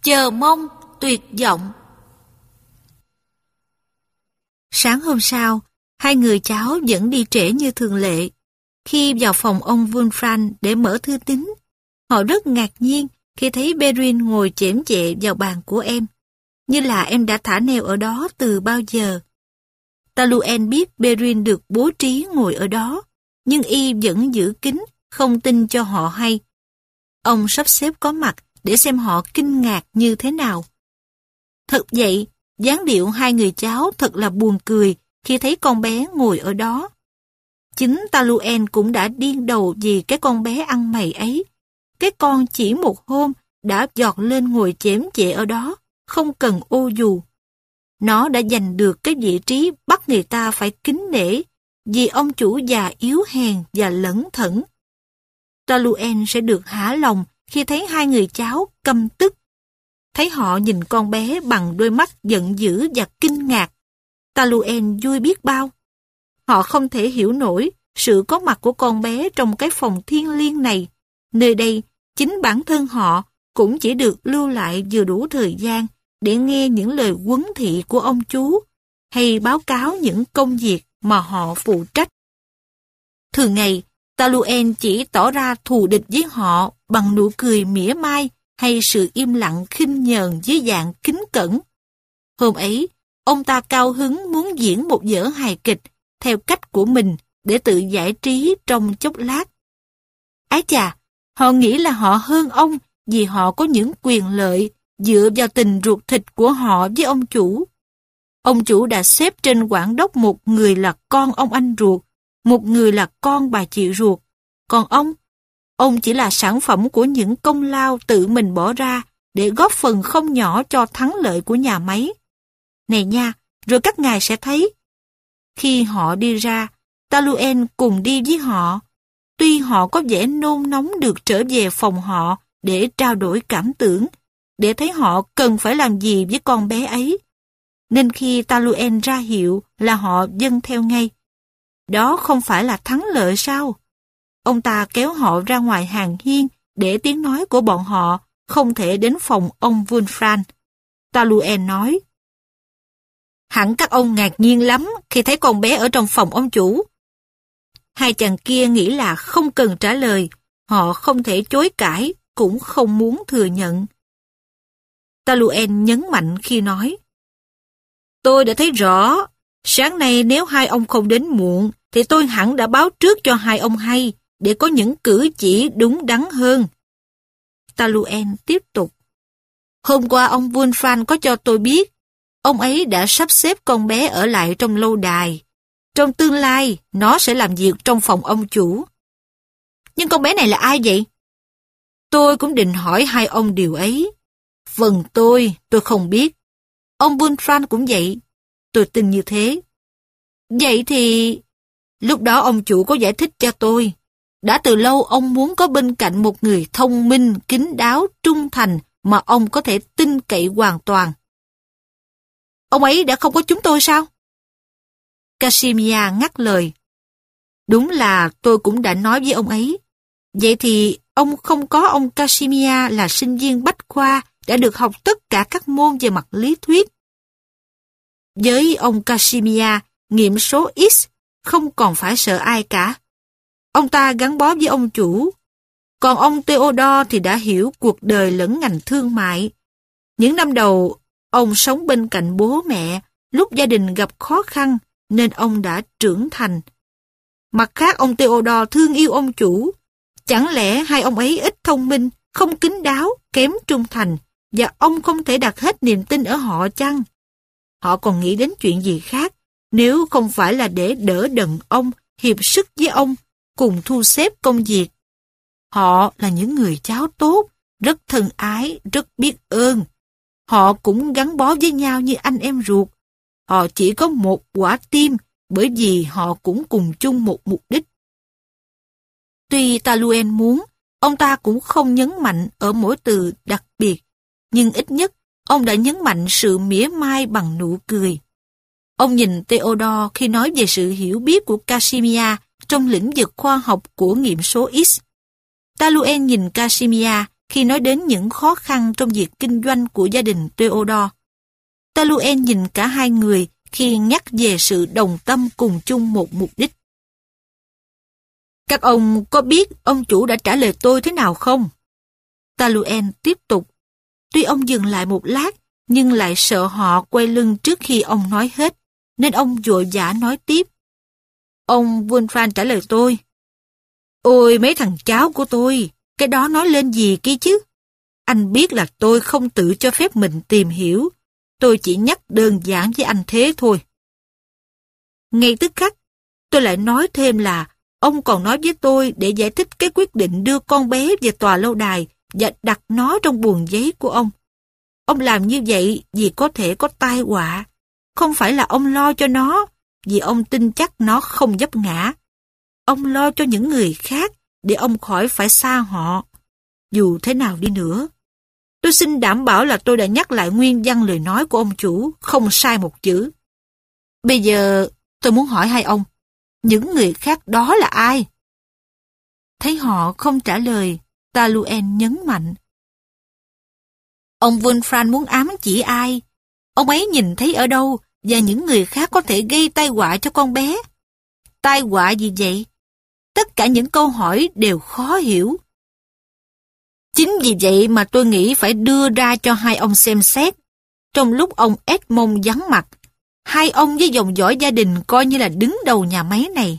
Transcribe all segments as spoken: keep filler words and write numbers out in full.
chờ mong, tuyệt vọng. Sáng hôm sau, hai người cháu vẫn đi trễ như thường lệ. Khi vào phòng ông Wolfram để mở thư tín, họ rất ngạc nhiên khi thấy Perrin ngồi chễm chệ vào bàn của em, như là em đã thả neo ở đó từ bao giờ. Taluen biết Perrin được bố trí ngồi ở đó, nhưng y vẫn giữ kín, không tin cho họ hay. Ông sắp xếp có mặt để xem họ kinh ngạc như thế nào. Thật vậy, dáng điệu hai người cháu thật là buồn cười khi thấy con bé ngồi ở đó. Chính Taluen cũng đã điên đầu vì cái con bé ăn mày ấy. Cái con chỉ một hôm đã giọt lên ngồi chém chệ ở đó, không cần ô dù. Nó đã giành được cái vị trí bắt người ta phải kính nể vì ông chủ già yếu hèn và lẩn thẩn. Taluen sẽ được hả lòng khi thấy hai người cháu căm tức. Thấy họ nhìn con bé bằng đôi mắt giận dữ và kinh ngạc. Taluen vui biết bao. Họ không thể hiểu nổi sự có mặt của con bé trong cái phòng thiêng liêng này. Nơi đây, chính bản thân họ cũng chỉ được lưu lại vừa đủ thời gian để nghe những lời huấn thị của ông chú hay báo cáo những công việc mà họ phụ trách. Thường ngày, Taluen chỉ tỏ ra thù địch với họ bằng nụ cười mỉa mai hay sự im lặng khinh nhờn dưới dạng kính cẩn. Hôm ấy, ông ta cao hứng muốn diễn một vở hài kịch theo cách của mình để tự giải trí trong chốc lát. Ái chà, họ nghĩ là họ hơn ông vì họ có những quyền lợi dựa vào tình ruột thịt của họ với ông chủ. Ông chủ đã xếp trên quản đốc một người là con ông anh ruột, một người là con bà chị ruột. Còn ông, ông chỉ là sản phẩm của những công lao tự mình bỏ ra để góp phần không nhỏ cho thắng lợi của nhà máy. Này nha, rồi các ngài sẽ thấy. Khi họ đi ra, Taluen cùng đi với họ. Tuy họ có vẻ nôn nóng được trở về phòng họ để trao đổi cảm tưởng, để thấy họ cần phải làm gì với con bé ấy. Nên khi Taluen ra hiệu là họ dâng theo ngay. Đó không phải là thắng lợi sao? Ông ta kéo họ ra ngoài hàng hiên để tiếng nói của bọn họ không thể đến phòng ông Wolfram. Taluen nói, hẳn các ông ngạc nhiên lắm khi thấy con bé ở trong phòng ông chủ. Hai chàng kia nghĩ là không cần trả lời, họ không thể chối cãi, cũng không muốn thừa nhận. Taluen nhấn mạnh khi nói, tôi đã thấy rõ, sáng nay nếu hai ông không đến muộn, thì tôi hẳn đã báo trước cho hai ông hay, để có những cử chỉ đúng đắn hơn. Taluen tiếp tục, hôm qua ông Wolfram có cho tôi biết, ông ấy đã sắp xếp con bé ở lại trong lâu đài. Trong tương lai, nó sẽ làm việc trong phòng ông chủ. Nhưng con bé này là ai vậy? Tôi cũng định hỏi hai ông điều ấy. Phần tôi, tôi không biết. Ông Wolfram cũng vậy. Tôi tin như thế. Vậy thì... Lúc đó ông chủ có giải thích cho tôi. Đã từ lâu ông muốn có bên cạnh một người thông minh, kín đáo, trung thành mà ông có thể tin cậy hoàn toàn. Ông ấy đã không có chúng tôi sao? Casimir ngắt lời. Đúng là tôi cũng đã nói với ông ấy. Vậy thì ông không có ông Casimir là sinh viên bách khoa đã được học tất cả các môn về mặt lý thuyết. Với ông Casimir, nghiệm số X không còn phải sợ ai cả. Ông ta gắn bó với ông chủ. Còn ông Theodore thì đã hiểu cuộc đời lẫn ngành thương mại. Những năm đầu, ông sống bên cạnh bố mẹ, lúc gia đình gặp khó khăn, nên ông đã trưởng thành. Mặt khác, ông Theodore thương yêu ông chủ. Chẳng lẽ hai ông ấy ít thông minh, không kín đáo, kém trung thành, và ông không thể đặt hết niềm tin ở họ chăng? Họ còn nghĩ đến chuyện gì khác, nếu không phải là để đỡ đần ông, hiệp sức với ông, cùng thu xếp công việc. Họ là những người cháu tốt, rất thân ái, rất biết ơn. Họ cũng gắn bó với nhau như anh em ruột. Họ chỉ có một quả tim, bởi vì họ cũng cùng chung một mục đích. Tuy Taluen muốn, ông ta cũng không nhấn mạnh ở mỗi từ đặc biệt, nhưng ít nhất ông đã nhấn mạnh sự mỉa mai bằng nụ cười. Ông nhìn Theodore khi nói về sự hiểu biết của Casimir trong lĩnh vực khoa học của nghiệm số X. Taluen nhìn Casimir khi nói đến những khó khăn trong việc kinh doanh của gia đình Theodore. Taluen nhìn cả hai người khi nhắc về sự đồng tâm cùng chung một mục đích. Các ông có biết ông chủ đã trả lời tôi thế nào không? Taluen tiếp tục. Tuy ông dừng lại một lát, nhưng lại sợ họ quay lưng trước khi ông nói hết, nên ông vội vã nói tiếp. Ông Wolfram trả lời tôi. Ôi mấy thằng cháu của tôi, cái đó nói lên gì kia chứ? Anh biết là tôi không tự cho phép mình tìm hiểu, tôi chỉ nhắc đơn giản với anh thế thôi. Ngay tức khắc, tôi lại nói thêm là ông còn nói với tôi để giải thích cái quyết định đưa con bé về tòa lâu đài và đặt nó trong buồng giấy của ông. Ông làm như vậy vì có thể có tai họa. Không phải là ông lo cho nó, vì ông tin chắc nó không vấp ngã. Ông lo cho những người khác để ông khỏi phải xa họ. Dù thế nào đi nữa, tôi xin đảm bảo là tôi đã nhắc lại nguyên văn lời nói của ông chủ, không sai một chữ. Bây giờ tôi muốn hỏi hai ông, những người khác đó là ai? Thấy họ không trả lời, Taluen nhấn mạnh. Ông Wolfram muốn ám chỉ ai? Ông ấy nhìn thấy ở đâu và những người khác có thể gây tai họa cho con bé? Tai họa gì vậy? Tất cả những câu hỏi đều khó hiểu. Chính vì vậy mà tôi nghĩ phải đưa ra cho hai ông xem xét. Trong lúc ông Edmond vắng mặt, hai ông với dòng dõi gia đình coi như là đứng đầu nhà máy này.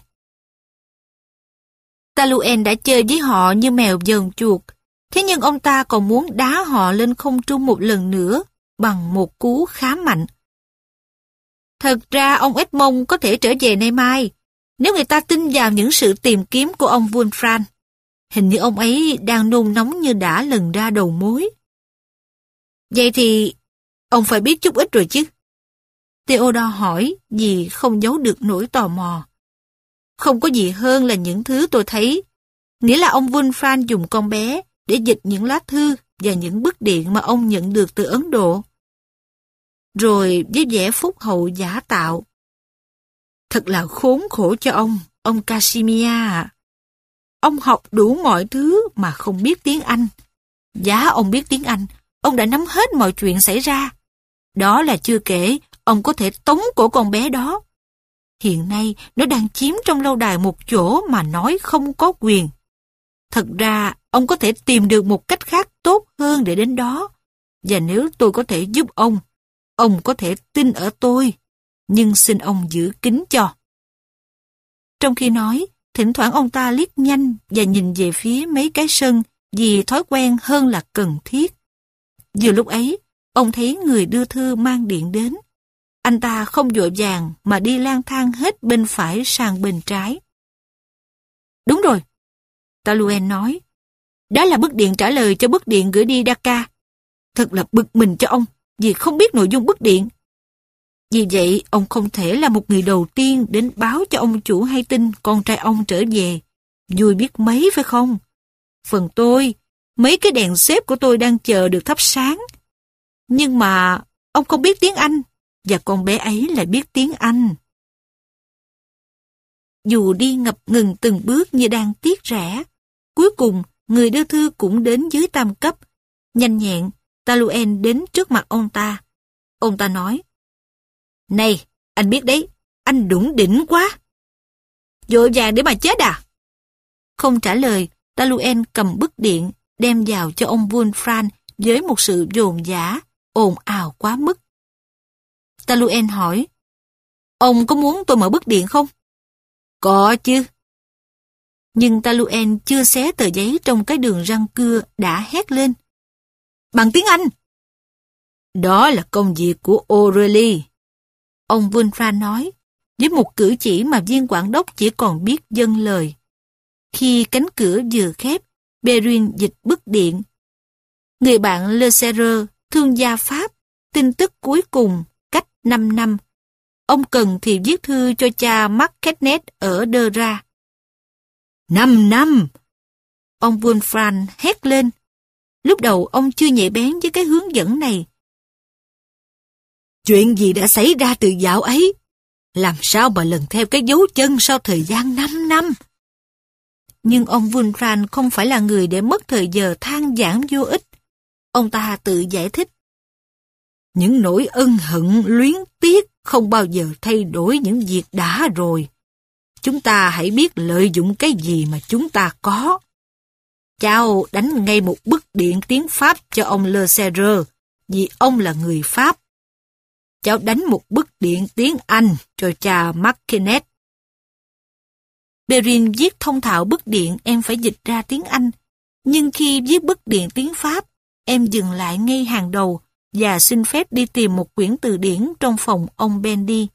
Taluen đã chơi với họ như mèo vờn chuột, thế nhưng ông ta còn muốn đá họ lên không trung một lần nữa bằng một cú khá mạnh. Thật ra ông Edmond có thể trở về nay mai, nếu người ta tin vào những sự tìm kiếm của ông Wolfram. Hình như ông ấy đang nôn nóng như đã lần ra đầu mối. Vậy thì ông phải biết chút ít rồi chứ? Theodore hỏi vì không giấu được nỗi tò mò. Không có gì hơn là những thứ tôi thấy, nghĩa là ông Wolfram dùng con bé để dịch những lá thư và những bức điện mà ông nhận được từ Ấn Độ. Rồi với vẻ phúc hậu giả tạo. Thật là khốn khổ cho ông, ông Casimir ạ. Ông học đủ mọi thứ mà không biết tiếng Anh. Giá ông biết tiếng Anh, ông đã nắm hết mọi chuyện xảy ra. Đó là chưa kể, ông có thể tống cổ con bé đó. Hiện nay, nó đang chiếm trong lâu đài một chỗ mà nói không có quyền. Thật ra, ông có thể tìm được một cách khác tốt hơn để đến đó. Và nếu tôi có thể giúp ông, ông có thể tin ở tôi, nhưng xin ông giữ kín cho. Trong khi nói, thỉnh thoảng ông ta liếc nhanh và nhìn về phía mấy cái sân vì thói quen hơn là cần thiết. Vừa lúc ấy, ông thấy người đưa thư mang điện đến. Anh ta không vội vàng mà đi lang thang hết bên phải sang bên trái. Đúng rồi, Taluen nói. Đó là bức điện trả lời cho bức điện gửi đi Dakar. Thật là bực mình cho ông vì không biết nội dung bức điện. Vì vậy, ông không thể là một người đầu tiên đến báo cho ông chủ hay tin con trai ông trở về. Vui biết mấy phải không? Phần tôi, mấy cái đèn xếp của tôi đang chờ được thắp sáng. Nhưng mà ông không biết tiếng Anh, và con bé ấy lại biết tiếng Anh. Dù đi ngập ngừng từng bước như đang tiếc rẻ, cuối cùng người đưa thư cũng đến dưới tam cấp. Nhanh nhẹn, Taluen đến trước mặt ông ta. Ông ta nói, này, anh biết đấy, anh đủng đỉnh quá. Vội vàng để mà chết à? Không trả lời, Taluen cầm bức điện, đem vào cho ông Wolfram với một sự dồn dã, ồn ào quá mức. Taluen hỏi, ông có muốn tôi mở bức điện không? Có chứ. Nhưng Taluen chưa xé tờ giấy trong cái đường răng cưa đã hét lên. Bằng tiếng Anh. Đó là công việc của O'Reilly. Ông Wolfram nói, với một cử chỉ mà viên quản đốc chỉ còn biết dâng lời. Khi cánh cửa vừa khép, Perrin dịch bức điện. Người bạn Le Serre, thương gia Pháp, tin tức cuối cùng, cách năm năm. Ông cần thì viết thư cho cha Marquetnet ở Đơ Ra. Năm năm! Ông Wolfram hét lên. Lúc đầu ông chưa nhạy bén với cái hướng dẫn này. Chuyện gì đã xảy ra từ dạo ấy? Làm sao mà lần theo cái dấu chân sau thời gian năm năm? Nhưng ông Wolfram không phải là người để mất thời giờ than vãn vô ích. Ông ta tự giải thích. Những nỗi ân hận luyến tiếc không bao giờ thay đổi những việc đã rồi. Chúng ta hãy biết lợi dụng cái gì mà chúng ta có. Cháu đánh ngay một bức điện tiếng Pháp cho ông Le Serre, vì ông là người Pháp. Cháu đánh một bức điện tiếng Anh cho cha Martinet. Perrin viết thông thạo bức điện, em phải dịch ra tiếng Anh. Nhưng khi viết bức điện tiếng Pháp, em dừng lại ngay hàng đầu và xin phép đi tìm một quyển từ điển trong phòng ông Bendy.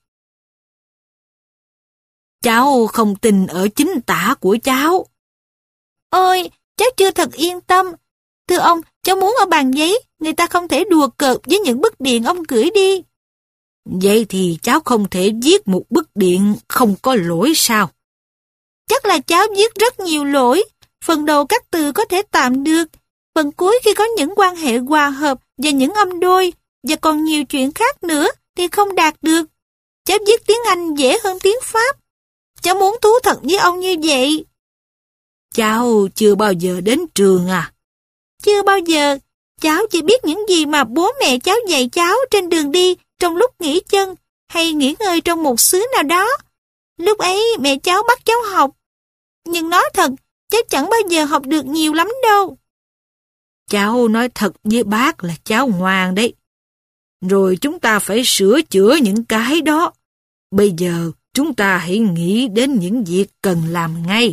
Cháu không tin ở chính tả của cháu. Ôi, cháu chưa thật yên tâm. Thưa ông, cháu muốn ở bàn giấy, người ta không thể đùa cợt với những bức điện ông gửi đi. Vậy thì cháu không thể viết một bức điện không có lỗi sao? Chắc là cháu viết rất nhiều lỗi. Phần đầu các từ có thể tạm được. Phần cuối khi có những quan hệ hòa hợp và những âm đôi và còn nhiều chuyện khác nữa thì không đạt được. Cháu viết tiếng Anh dễ hơn tiếng Pháp. Cháu muốn thú thật với ông như vậy. Cháu chưa bao giờ đến trường à? Chưa bao giờ. Cháu chỉ biết những gì mà bố mẹ cháu dạy cháu trên đường đi trong lúc nghỉ chân hay nghỉ ngơi trong một xứ nào đó. Lúc ấy mẹ cháu bắt cháu học. Nhưng nói thật, cháu chẳng bao giờ học được nhiều lắm đâu. Cháu nói thật với bác là cháu ngoan đấy. Rồi chúng ta phải sửa chữa những cái đó. Bây giờ chúng ta hãy nghĩ đến những việc cần làm ngay.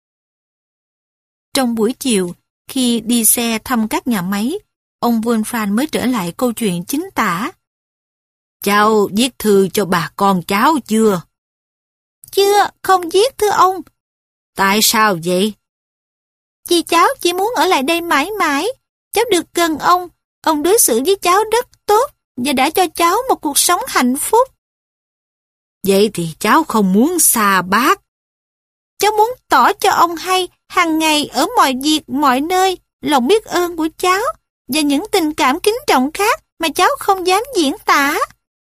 Trong buổi chiều, khi đi xe thăm các nhà máy, ông Wolfram mới trở lại câu chuyện chính tả. Cháu viết thư cho bà con cháu chưa? Chưa, không viết thưa ông. Tại sao vậy? Vì cháu chỉ muốn ở lại đây mãi mãi. Cháu được gần ông, ông đối xử với cháu rất tốt và đã cho cháu một cuộc sống hạnh phúc. Vậy thì cháu không muốn xa bác. Cháu muốn tỏ cho ông hay hàng ngày ở mọi việc, mọi nơi, lòng biết ơn của cháu và những tình cảm kính trọng khác mà cháu không dám diễn tả.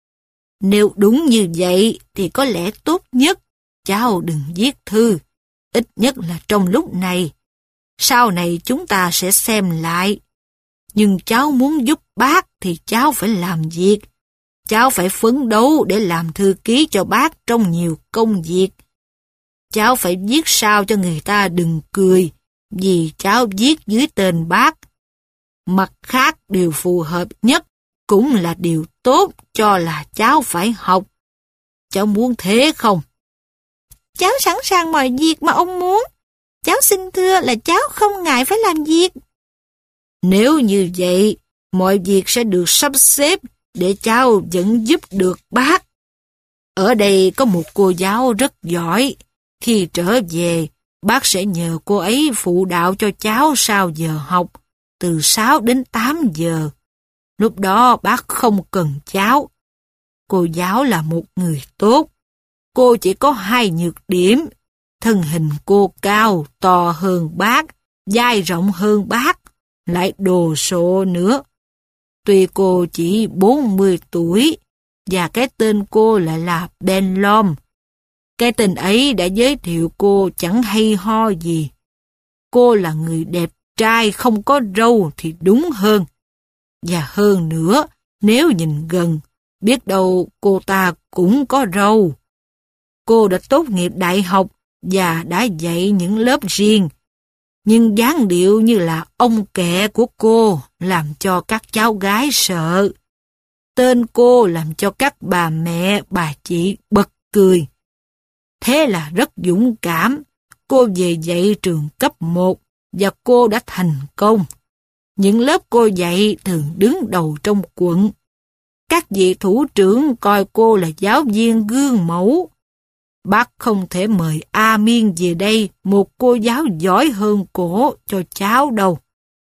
Nếu đúng như vậy thì có lẽ tốt nhất cháu đừng viết thư, ít nhất là trong lúc này. Sau này chúng ta sẽ xem lại. Nhưng cháu muốn giúp bác thì cháu phải làm việc. Cháu phải phấn đấu để làm thư ký cho bác trong nhiều công việc. Cháu phải viết sao cho người ta đừng cười, vì cháu viết dưới tên bác. Mặt khác, điều phù hợp nhất cũng là điều tốt cho là cháu phải học. Cháu muốn thế không? Cháu sẵn sàng mọi việc mà ông muốn. Cháu xin thưa là cháu không ngại phải làm việc. Nếu như vậy, mọi việc sẽ được sắp xếp để cháu vẫn giúp được bác. Ở đây có một cô giáo rất giỏi. Khi trở về, bác sẽ nhờ cô ấy phụ đạo cho cháu sau giờ học, từ sáu đến tám giờ. Lúc đó bác không cần cháu. Cô giáo là một người tốt. Cô chỉ có hai nhược điểm. Thân hình cô cao, to hơn bác, vai rộng hơn bác, lại đồ sộ nữa. Tuy cô chỉ bốn mươi tuổi, và cái tên cô lại là Benlom. Cái tên ấy đã giới thiệu cô chẳng hay ho gì. Cô là người đẹp trai không có râu thì đúng hơn. Và hơn nữa, nếu nhìn gần, biết đâu cô ta cũng có râu. Cô đã tốt nghiệp đại học và đã dạy những lớp riêng. Nhưng dáng điệu như là ông kẹ của cô làm cho các cháu gái sợ. Tên cô làm cho các bà mẹ, bà chị bật cười. Thế là rất dũng cảm. Cô về dạy trường cấp một và cô đã thành công. Những lớp cô dạy thường đứng đầu trong quận. Các vị thủ trưởng coi cô là giáo viên gương mẫu. Bác không thể mời A Miên về đây một cô giáo giỏi hơn cổ cho cháu đâu.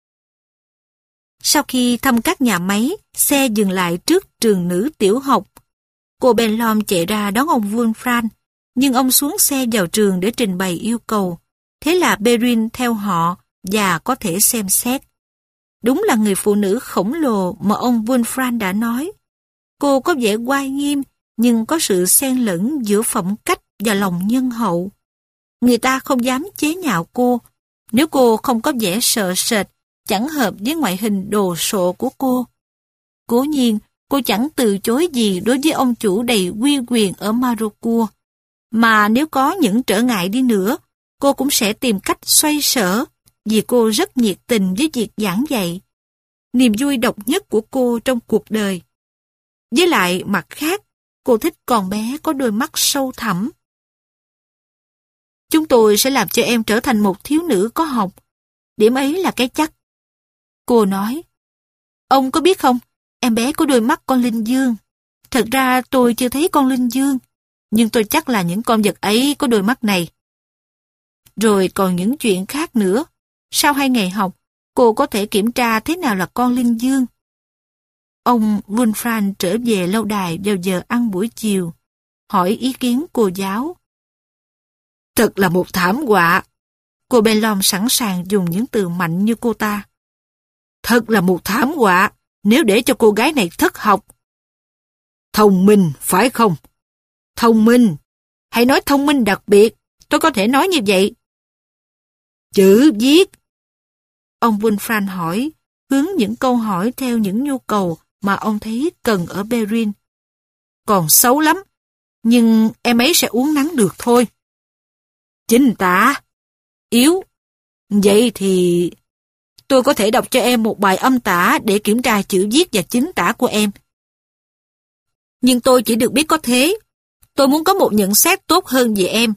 Sau khi thăm các nhà máy, xe dừng lại trước trường nữ tiểu học. Cô Benlom chạy ra đón ông Wolfram, nhưng ông xuống xe vào trường để trình bày yêu cầu. Thế là Perrin theo họ và có thể xem xét. Đúng là người phụ nữ khổng lồ mà ông Wolfram đã nói. Cô có vẻ oai nghiêm, nhưng có sự xen lẫn giữa phẩm cách và lòng nhân hậu. Người ta không dám chế nhạo cô, nếu cô không có vẻ sợ sệt, chẳng hợp với ngoại hình đồ sộ của cô. Cố nhiên, cô chẳng từ chối gì đối với ông chủ đầy uy quyền ở Marocourt. Mà nếu có những trở ngại đi nữa, cô cũng sẽ tìm cách xoay sở, vì cô rất nhiệt tình với việc giảng dạy. Niềm vui độc nhất của cô trong cuộc đời. Với lại mặt khác, cô thích con bé có đôi mắt sâu thẳm. Chúng tôi sẽ làm cho em trở thành một thiếu nữ có học. Điểm ấy là cái chắc. Cô nói, ông có biết không, em bé có đôi mắt con linh dương. Thật ra tôi chưa thấy con linh dương, nhưng tôi chắc là những con vật ấy có đôi mắt này. Rồi còn những chuyện khác nữa. Sau hai ngày học, cô có thể kiểm tra thế nào là con linh dương. Ông Wulfran trở về lâu đài vào giờ ăn buổi chiều, hỏi ý kiến cô giáo. Thật là một thảm họa. Cô Bellom sẵn sàng dùng những từ mạnh như cô ta. Thật là một thảm họa nếu để cho cô gái này thất học. Thông minh, phải không? Thông minh. Hãy nói thông minh đặc biệt. Tôi có thể nói như vậy. Chữ viết. Ông Wulfran hỏi, hướng những câu hỏi theo những nhu cầu mà ông thấy cần ở Perrin. Còn xấu lắm, nhưng em ấy sẽ uống nắng được thôi. Chính tả. Yếu. Vậy thì tôi có thể đọc cho em một bài âm tả để kiểm tra chữ viết và chính tả của em. Nhưng tôi chỉ được biết có thế. Tôi muốn có một nhận xét tốt hơn về em.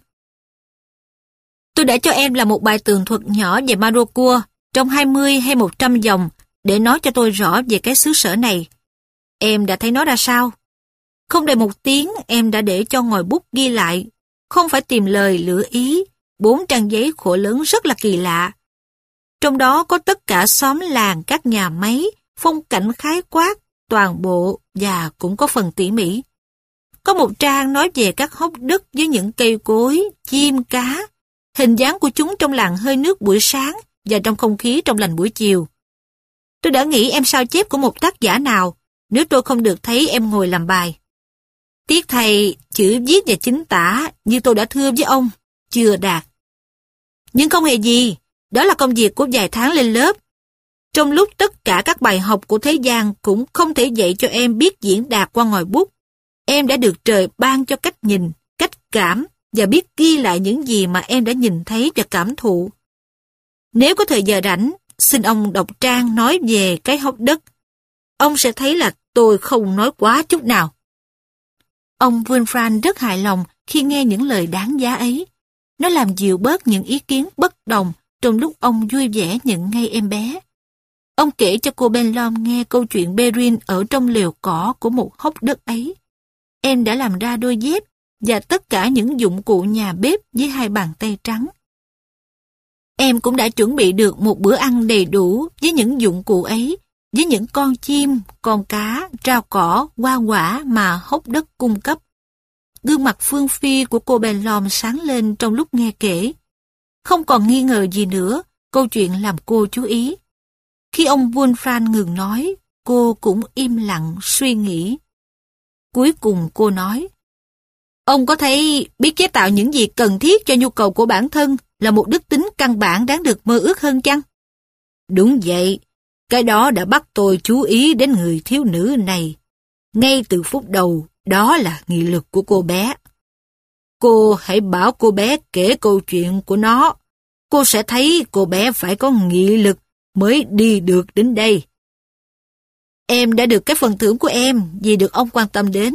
Tôi đã cho em là một bài tường thuật nhỏ về Marocourt trong hai mươi hay một trăm dòng để nói cho tôi rõ về cái xứ sở này. Em đã thấy nó ra sao? Không đầy một tiếng em đã để cho ngòi bút ghi lại. Không phải tìm lời lựa ý. Bốn trang giấy khổ lớn rất là kỳ lạ. Trong đó có tất cả xóm làng, các nhà máy, phong cảnh khái quát, toàn bộ và cũng có phần tỉ mỉ. Có một trang nói về các hốc đất với những cây cối, chim, cá, hình dáng của chúng trong làn hơi nước buổi sáng và trong không khí trong lành buổi chiều. Tôi đã nghĩ em sao chép của một tác giả nào nếu tôi không được thấy em ngồi làm bài. Tiếc thay, chữ viết và chính tả như tôi đã thưa với ông, chưa đạt. Nhưng không hề gì, đó là công việc của vài tháng lên lớp. Trong lúc tất cả các bài học của thế gian cũng không thể dạy cho em biết diễn đạt qua ngòi bút, em đã được trời ban cho cách nhìn, cách cảm và biết ghi lại những gì mà em đã nhìn thấy và cảm thụ. Nếu có thời giờ rảnh, xin ông đọc trang nói về cái hốc đất. Ông sẽ thấy là tôi không nói quá chút nào. Ông Wulfran rất hài lòng khi nghe những lời đáng giá ấy. Nó làm dịu bớt những ý kiến bất đồng trong lúc ông vui vẻ nhận ngay em bé. Ông kể cho cô Bellom nghe câu chuyện Perrin ở trong lều cỏ của một hốc đất ấy. Em đã làm ra đôi dép và tất cả những dụng cụ nhà bếp với hai bàn tay trắng. Em cũng đã chuẩn bị được một bữa ăn đầy đủ với những dụng cụ ấy, với những con chim, con cá, rau cỏ, hoa quả mà hốc đất cung cấp. Gương mặt phương phi của cô Bellom sáng lên trong lúc nghe kể. Không còn nghi ngờ gì nữa, câu chuyện làm cô chú ý. Khi ông Wulfran ngừng nói, cô cũng im lặng suy nghĩ. Cuối cùng cô nói, ông có thấy biết chế tạo những gì cần thiết cho nhu cầu của bản thân là một đức tính căn bản đáng được mơ ước hơn chăng? Đúng vậy, cái đó đã bắt tôi chú ý đến người thiếu nữ này. Ngay từ phút đầu, đó là nghị lực của cô bé. Cô hãy bảo cô bé kể câu chuyện của nó. Cô sẽ thấy cô bé phải có nghị lực mới đi được đến đây. Em đã được cái phần thưởng của em vì được ông quan tâm đến.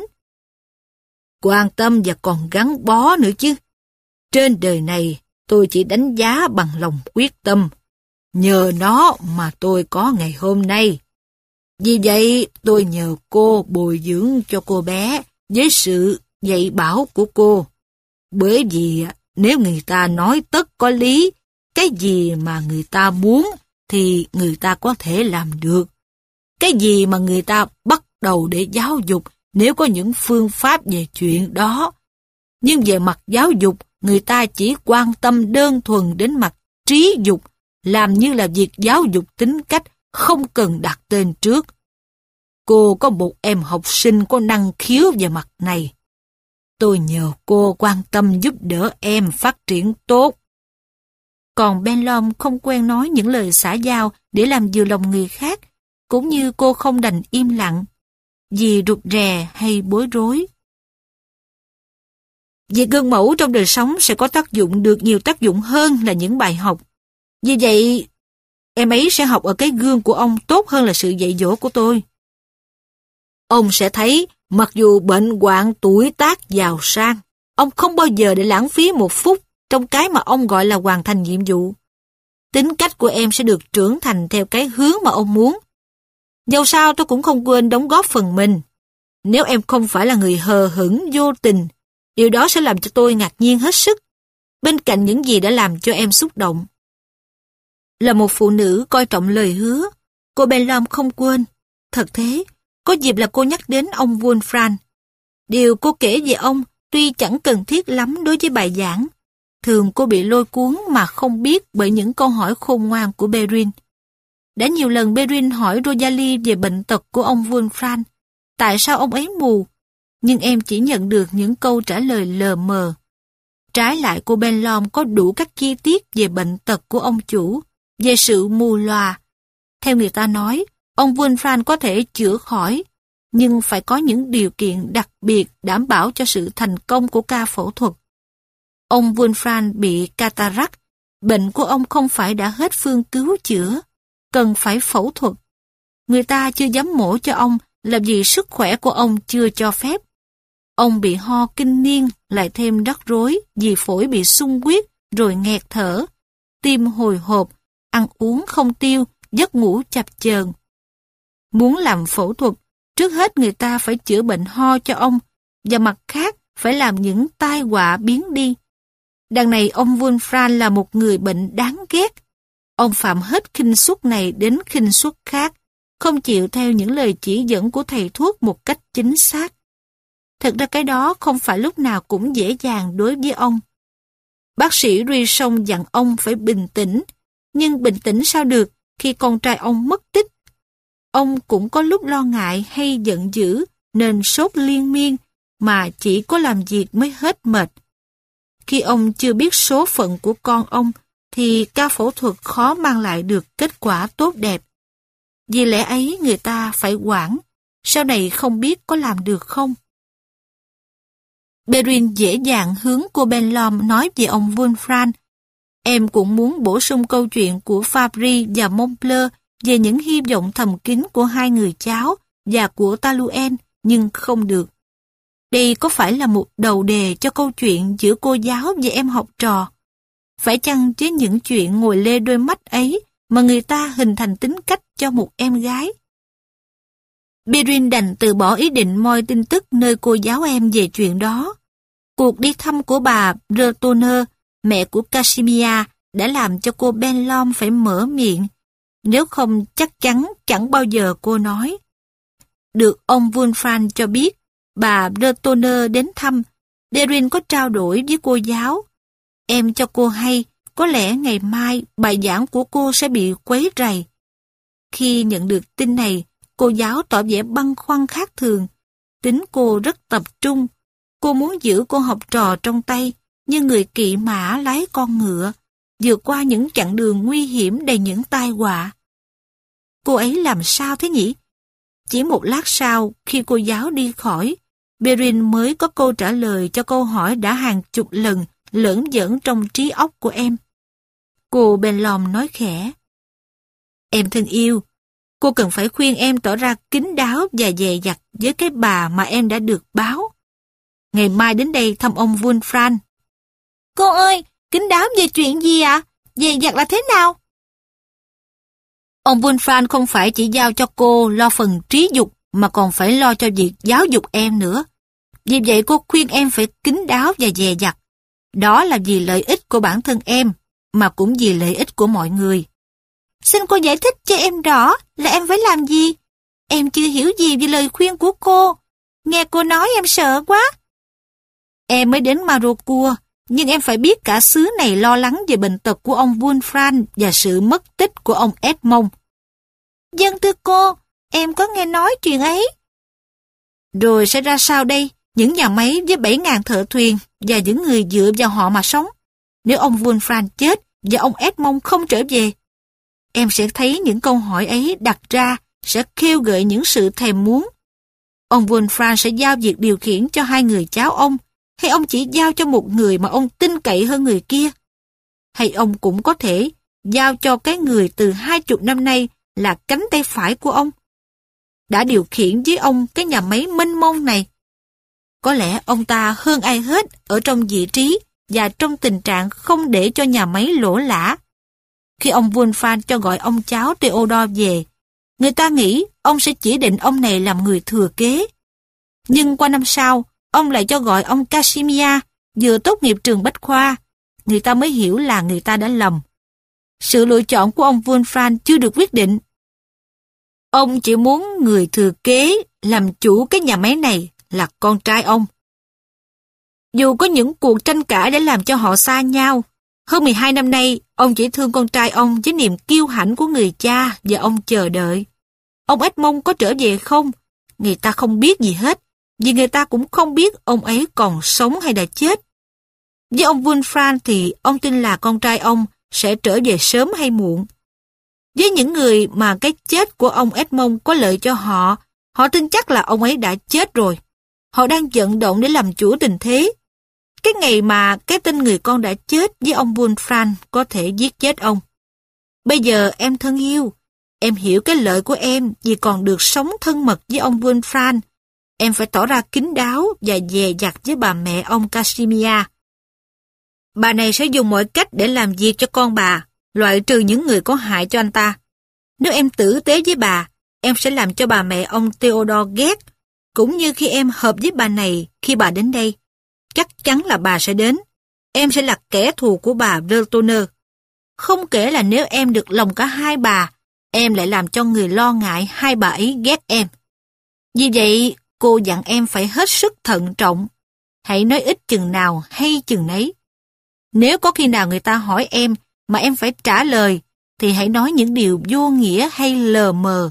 Quan tâm và còn gắn bó nữa chứ. Trên đời này, tôi chỉ đánh giá bằng lòng quyết tâm. Nhờ nó mà tôi có ngày hôm nay. Vì vậy, tôi nhờ cô bồi dưỡng cho cô bé với sự dạy bảo của cô. Bởi vì nếu người ta nói tất có lý, cái gì mà người ta muốn thì người ta có thể làm được. Cái gì mà người ta bắt đầu để giáo dục nếu có những phương pháp về chuyện đó. Nhưng về mặt giáo dục, người ta chỉ quan tâm đơn thuần đến mặt trí dục, làm như là việc giáo dục tính cách không cần đặt tên trước. Cô có một em học sinh có năng khiếu về mặt này. Tôi nhờ cô quan tâm giúp đỡ em phát triển tốt. Còn Benlom không quen nói những lời xã giao để làm vừa lòng người khác, cũng như cô không đành im lặng, vì rụt rè hay bối rối. Việc gương mẫu trong đời sống sẽ có tác dụng được nhiều tác dụng hơn là những bài học. Vì vậy, em ấy sẽ học ở cái gương của ông tốt hơn là sự dạy dỗ của tôi. Ông sẽ thấy, mặc dù bệnh hoạn tuổi tác giàu sang, ông không bao giờ để lãng phí một phút trong cái mà ông gọi là hoàn thành nhiệm vụ. Tính cách của em sẽ được trưởng thành theo cái hướng mà ông muốn. Dẫu sao tôi cũng không quên đóng góp phần mình. Nếu em không phải là người hờ hững, vô tình, điều đó sẽ làm cho tôi ngạc nhiên hết sức, bên cạnh những gì đã làm cho em xúc động. Là một phụ nữ coi trọng lời hứa, cô Benlom không quên. Thật thế, có dịp là cô nhắc đến ông Wolfram. Điều cô kể về ông tuy chẳng cần thiết lắm đối với bài giảng. Thường cô bị lôi cuốn mà không biết bởi những câu hỏi khôn ngoan của Perrin. Đã nhiều lần Perrin hỏi Rosalie về bệnh tật của ông Wolfram. Tại sao ông ấy mù? Nhưng em chỉ nhận được những câu trả lời lờ mờ. Trái lại cô Benlom có đủ các chi tiết về bệnh tật của ông chủ, về sự mù lòa. Theo người ta nói, ông Wolfram có thể chữa khỏi, nhưng phải có những điều kiện đặc biệt đảm bảo cho sự thành công của ca phẫu thuật. Ông Wolfram bị cataract, bệnh của ông không phải đã hết phương cứu chữa, cần phải phẫu thuật. Người ta chưa dám mổ cho ông là vì sức khỏe của ông chưa cho phép. Ông bị ho kinh niên, lại thêm rắc rối vì phổi bị xung huyết rồi nghẹt thở, tim hồi hộp, ăn uống không tiêu, giấc ngủ chập chờn. Muốn làm phẫu thuật, trước hết người ta phải chữa bệnh ho cho ông, và mặt khác phải làm những tai họa biến đi. Đằng này ông Wolfram là một người bệnh đáng ghét. Ông phạm hết khinh suất này đến khinh suất khác, không chịu theo những lời chỉ dẫn của thầy thuốc một cách chính xác. Thật ra cái đó không phải lúc nào cũng dễ dàng đối với ông. Bác sĩ Ruysson dặn ông phải bình tĩnh, nhưng bình tĩnh sao được khi con trai ông mất tích. Ông cũng có lúc lo ngại hay giận dữ nên sốt liên miên mà chỉ có làm việc mới hết mệt. Khi ông chưa biết số phận của con ông thì ca phẫu thuật khó mang lại được kết quả tốt đẹp. Vì lẽ ấy người ta phải quản, sau này không biết có làm được không. Perrin dễ dàng hướng cô Benlom nói về ông Wolfram. Em cũng muốn bổ sung câu chuyện của Fabry và Montpleur về những hy vọng thầm kín của hai người cháu và của Taluen, nhưng không được. Đây có phải là một đầu đề cho câu chuyện giữa cô giáo và em học trò? Phải chăng với những chuyện ngồi lê đôi mắt ấy mà người ta hình thành tính cách cho một em gái? Perrin đành từ bỏ ý định moi tin tức nơi cô giáo em về chuyện đó. Cuộc đi thăm của bà Retourner, mẹ của Casimir, đã làm cho cô Benlom phải mở miệng. Nếu không chắc chắn chẳng bao giờ cô nói. Được ông Wolfram cho biết, bà Retourner đến thăm, Perrin có trao đổi với cô giáo. Em cho cô hay, có lẽ ngày mai bài giảng của cô sẽ bị quấy rầy. Khi nhận được tin này, cô giáo tỏ vẻ băn khoăn khác thường. Tính cô rất tập trung. Cô muốn giữ cô học trò trong tay, như người kỵ mã lái con ngựa, vượt qua những chặng đường nguy hiểm đầy những tai họa. Cô ấy làm sao thế nhỉ? Chỉ một lát sau, khi cô giáo đi khỏi, Perrin mới có câu trả lời cho câu hỏi đã hàng chục lần lởn vởn trong trí óc của em. Cô Benlom nói khẽ. Em thân yêu, cô cần phải khuyên em tỏ ra kín đáo và dè dặt với cái bà mà em đã được báo. Ngày mai đến đây thăm ông Wolfram. Cô ơi, kín đáo về chuyện gì ạ? À? Dè dặt là thế nào? Ông Wolfram không phải chỉ giao cho cô lo phần trí dục mà còn phải lo cho việc giáo dục em nữa. Vì vậy cô khuyên em phải kín đáo và dè dặt. Đó là vì lợi ích của bản thân em, mà cũng vì lợi ích của mọi người. Xin cô giải thích cho em rõ là em phải làm gì? Em chưa hiểu gì về lời khuyên của cô. Nghe cô nói em sợ quá. Em mới đến Marocourt, nhưng em phải biết cả xứ này lo lắng về bệnh tật của ông Wolfram và sự mất tích của ông Edmond. Dân thưa cô, em có nghe nói chuyện ấy. Rồi sẽ ra sao đây? những nhà máy với bảy nghìn thợ thuyền và những người dựa vào họ mà sống. Nếu ông Wolfram chết và ông Edmond không trở về, em sẽ thấy những câu hỏi ấy đặt ra sẽ khêu gợi những sự thèm muốn. Ông Wolfram sẽ giao việc điều khiển cho hai người cháu ông, hay ông chỉ giao cho một người mà ông tin cậy hơn người kia? Hay ông cũng có thể giao cho cái người từ hai chục năm nay là cánh tay phải của ông, đã điều khiển với ông cái nhà máy mênh mông này? Có lẽ ông ta hơn ai hết ở trong vị trí và trong tình trạng không để cho nhà máy lỗ lã. Khi ông Wolfram cho gọi ông cháu Theodore về, người ta nghĩ ông sẽ chỉ định ông này làm người thừa kế. Nhưng qua năm sau, ông lại cho gọi ông Casimir, vừa tốt nghiệp trường Bách Khoa. Người ta mới hiểu là người ta đã lầm. Sự lựa chọn của ông Wolfram chưa được quyết định. Ông chỉ muốn người thừa kế làm chủ cái nhà máy này là con trai ông. Dù có những cuộc tranh cãi để làm cho họ xa nhau, hơn mười hai năm nay, ông chỉ thương con trai ông với niềm kiêu hãnh của người cha và ông chờ đợi. Ông Edmond có trở về không? Người ta không biết gì hết, vì người ta cũng không biết ông ấy còn sống hay đã chết. Với ông Wolfram thì ông tin là con trai ông sẽ trở về sớm hay muộn. Với những người mà cái chết của ông Edmond có lợi cho họ, họ tin chắc là ông ấy đã chết rồi. Họ đang vận động để làm chủ tình thế. Cái ngày mà cái tin người con đã chết với ông Wolfram có thể giết chết ông. Bây giờ em thân yêu, em hiểu cái lợi của em vì còn được sống thân mật với ông Wolfram. Em phải tỏ ra kín đáo và dè dặt với bà mẹ ông Casimir. Bà này sẽ dùng mọi cách để làm việc cho con bà, loại trừ những người có hại cho anh ta. Nếu em tử tế với bà, em sẽ làm cho bà mẹ ông Theodore ghét, cũng như khi em hợp với bà này khi bà đến đây. Chắc chắn là bà sẽ đến. Em sẽ là kẻ thù của bà Vertoner. Không kể là nếu em được lòng cả hai bà, em lại làm cho người lo ngại hai bà ấy ghét em. Vì vậy, cô dặn em phải hết sức thận trọng. Hãy nói ít chừng nào hay chừng nấy. Nếu có khi nào người ta hỏi em mà em phải trả lời, thì hãy nói những điều vô nghĩa hay lờ mờ.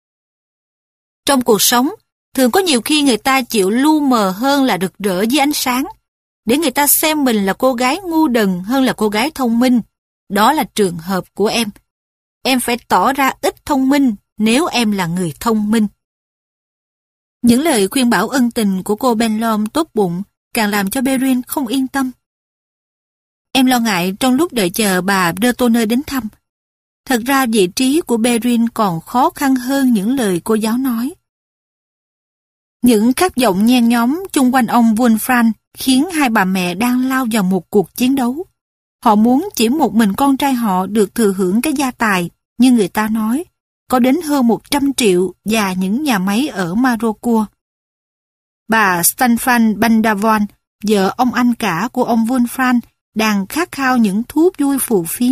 Trong cuộc sống, thường có nhiều khi người ta chịu lu mờ hơn là rực rỡ với ánh sáng, để người ta xem mình là cô gái ngu đần hơn là cô gái thông minh. Đó là trường hợp của em. Em phải tỏ ra ít thông minh nếu em là người thông minh. Những lời khuyên bảo ân tình của cô Benlom tốt bụng càng làm cho Perrine không yên tâm. Em lo ngại trong lúc đợi chờ bà Vertoner đến thăm. Thật ra vị trí của Perrine còn khó khăn hơn những lời cô giáo nói. Những khát vọng nhen nhóm chung quanh ông Wolfram khiến hai bà mẹ đang lao vào một cuộc chiến đấu. Họ muốn chỉ một mình con trai họ được thừa hưởng cái gia tài, như người ta nói, có đến hơn một trăm triệu và những nhà máy ở Marocco. Bà Stanfan Bandavon, vợ ông anh cả của ông Wolfram, đang khát khao những thú vui phù phiếm.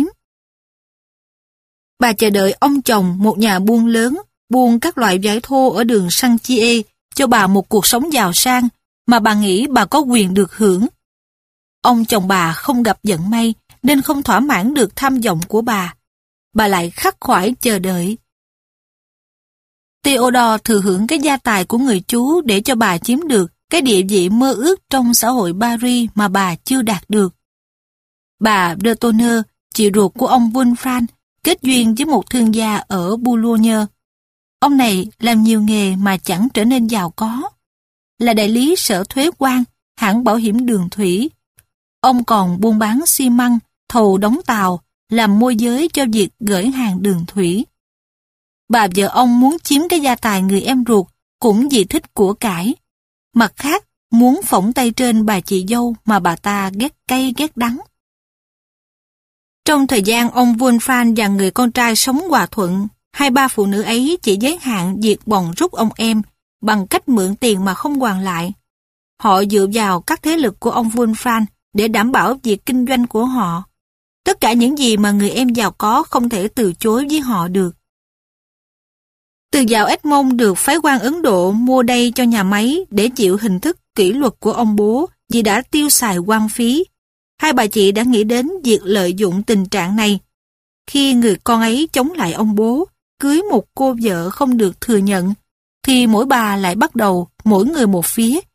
Bà chờ đợi ông chồng, một nhà buôn lớn, buôn các loại vải thô ở đường Saint-Thier, cho bà một cuộc sống giàu sang mà bà nghĩ bà có quyền được hưởng. Ông chồng bà không gặp vận may nên không thỏa mãn được tham vọng của bà. Bà lại khắc khoải chờ đợi. Theodore thừa hưởng cái gia tài của người chú để cho bà chiếm được cái địa vị mơ ước trong xã hội Paris mà bà chưa đạt được. Bà Vertoner, chị ruột của ông Wolfram, kết duyên với một thương gia ở Boulogne. Ông này làm nhiều nghề mà chẳng trở nên giàu có. Là đại lý sở thuế quan, hãng bảo hiểm đường thủy. Ông còn buôn bán xi măng, thầu đóng tàu, làm môi giới cho việc gửi hàng đường thủy. Bà vợ ông muốn chiếm cái gia tài người em ruột cũng vì thích của cải. Mặt khác, muốn phỏng tay trên bà chị dâu mà bà ta ghét cay ghét đắng. Trong thời gian ông Wolfram và người con trai sống hòa thuận, hai ba phụ nữ ấy chỉ giới hạn việc bòn rút ông em bằng cách mượn tiền mà không hoàn lại. Họ dựa vào các thế lực của ông Wolfram để đảm bảo việc kinh doanh của họ. Tất cả những gì mà người em giàu có không thể từ chối với họ được. Từ dạo Edmond được phái quan Ấn Độ mua đây cho nhà máy để chịu hình thức kỷ luật của ông bố vì đã tiêu xài hoang phí, hai bà chị đã nghĩ đến việc lợi dụng tình trạng này. Khi người con ấy chống lại ông bố, cưới một cô vợ không được thừa nhận, thì mỗi bà lại bắt đầu mỗi người một phía,